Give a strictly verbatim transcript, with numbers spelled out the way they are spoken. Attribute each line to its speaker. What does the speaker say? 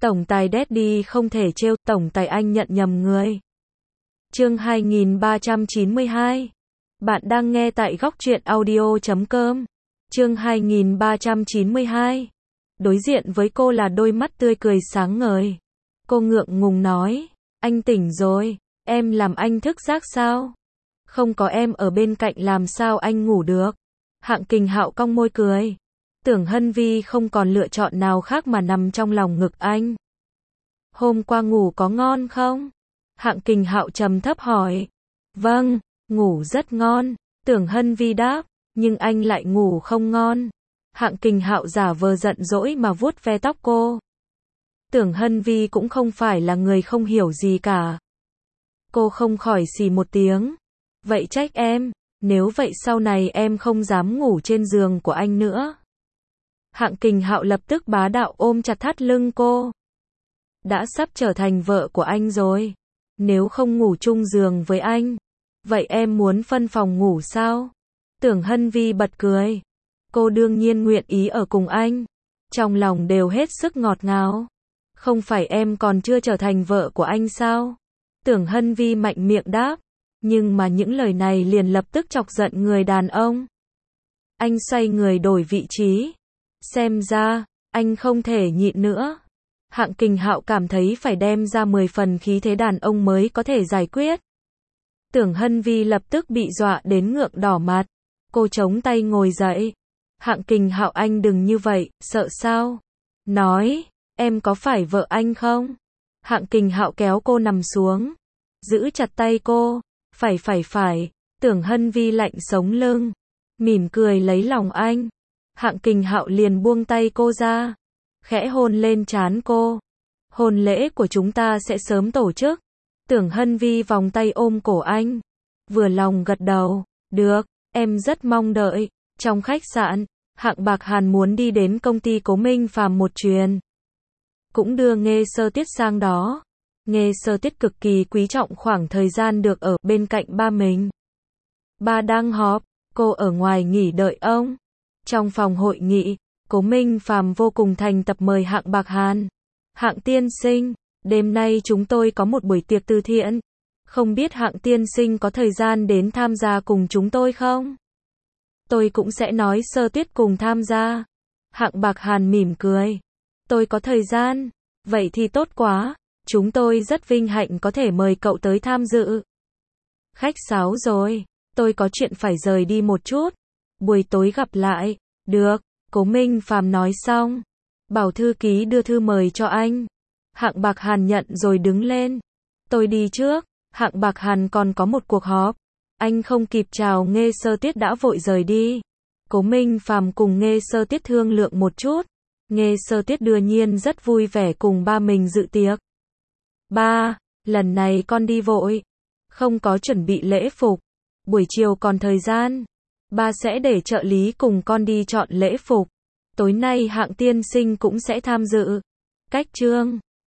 Speaker 1: Tổng tài Daddy không thể trêu, tổng tài anh nhận nhầm người. Chương hai nghìn ba trăm chín mươi hai. Bạn đang nghe tại góc truyện audio chấm com. Chương hai nghìn ba trăm chín mươi hai. Đối diện với cô là đôi mắt tươi cười sáng ngời. Cô ngượng ngùng nói, anh tỉnh rồi, em làm anh thức giấc sao? Không có em ở bên cạnh làm sao anh ngủ được? Hạng Kình Hạo cong môi cười. Tưởng Hân Vi không còn lựa chọn nào khác mà nằm trong lòng ngực anh. Hôm qua ngủ có ngon không? Hạng Kình Hạo trầm thấp hỏi. Vâng, ngủ rất ngon, Tưởng Hân Vi đáp, nhưng anh lại ngủ không ngon. Hạng Kình Hạo giả vờ giận dỗi mà vuốt ve tóc cô. Tưởng Hân Vi cũng không phải là người không hiểu gì cả. Cô không khỏi xì một tiếng. Vậy trách em, nếu vậy sau này em không dám ngủ trên giường của anh nữa. Hạng Kình Hạo lập tức bá đạo ôm chặt thắt lưng cô. Đã sắp trở thành vợ của anh rồi. Nếu không ngủ chung giường với anh, vậy em muốn phân phòng ngủ sao? Tưởng Hân Vi bật cười. Cô đương nhiên nguyện ý ở cùng anh. Trong lòng đều hết sức ngọt ngào. Không phải em còn chưa trở thành vợ của anh sao? Tưởng Hân Vi mạnh miệng đáp. Nhưng mà những lời này liền lập tức chọc giận người đàn ông. Anh xoay người đổi vị trí. Xem ra, anh không thể nhịn nữa. Hạng Kình Hạo cảm thấy phải đem ra mười phần khí thế đàn ông mới có thể giải quyết. Tưởng Hân Vi lập tức bị dọa đến ngượng đỏ mặt. Cô chống tay ngồi dậy. Hạng Kình Hạo anh đừng như vậy, sợ sao? Nói, em có phải vợ anh không? Hạng Kình Hạo kéo cô nằm xuống. Giữ chặt tay cô. Phải phải phải. Tưởng Hân Vi lạnh sống lưng. Mỉm cười lấy lòng anh. Hạng Kình Hạo liền buông tay cô ra. Khẽ hôn lên trán cô. Hôn lễ của chúng ta sẽ sớm tổ chức. Tưởng Hân Vi vòng tay ôm cổ anh. Vừa lòng gật đầu. Được, em rất mong đợi. Trong khách sạn, Hạng Bạc Hàn muốn đi đến công ty Cố Minh Phàm một chuyến. Cũng đưa Nghê Sơ Tiết sang đó. Nghê Sơ Tiết cực kỳ quý trọng khoảng thời gian được ở bên cạnh ba mình. Ba đang họp, cô ở ngoài nghỉ đợi ông. Trong phòng hội nghị, Cố Minh Phàm vô cùng thành tập mời Hạng Bạc Hàn. Hạng tiên sinh, đêm nay chúng tôi có một buổi tiệc từ thiện. Không biết Hạng tiên sinh có thời gian đến tham gia cùng chúng tôi không? Tôi cũng sẽ nói Sơ Tuyết cùng tham gia. Hạng Bạc Hàn mỉm cười. Tôi có thời gian, vậy thì tốt quá. Chúng tôi rất vinh hạnh có thể mời cậu tới tham dự. Khách sáo rồi, tôi có chuyện phải rời đi một chút. Buổi tối gặp lại. Được, Cố Minh Phàm nói xong. Bảo thư ký đưa thư mời cho anh. Hạng Bạc Hàn nhận rồi đứng lên. Tôi đi trước, Hạng Bạc Hàn còn có một cuộc họp. Anh không kịp chào Nghê Sơ Tiết đã vội rời đi. Cố Minh Phàm cùng Nghê Sơ Tiết thương lượng một chút. Nghê Sơ Tiết đương nhiên rất vui vẻ cùng ba mình dự tiệc. Ba, lần này con đi vội. Không có chuẩn bị lễ phục. Buổi chiều còn thời gian. Ba sẽ để trợ lý cùng con đi chọn lễ phục. Tối nay Hạng tiên sinh cũng sẽ tham dự. Cách chương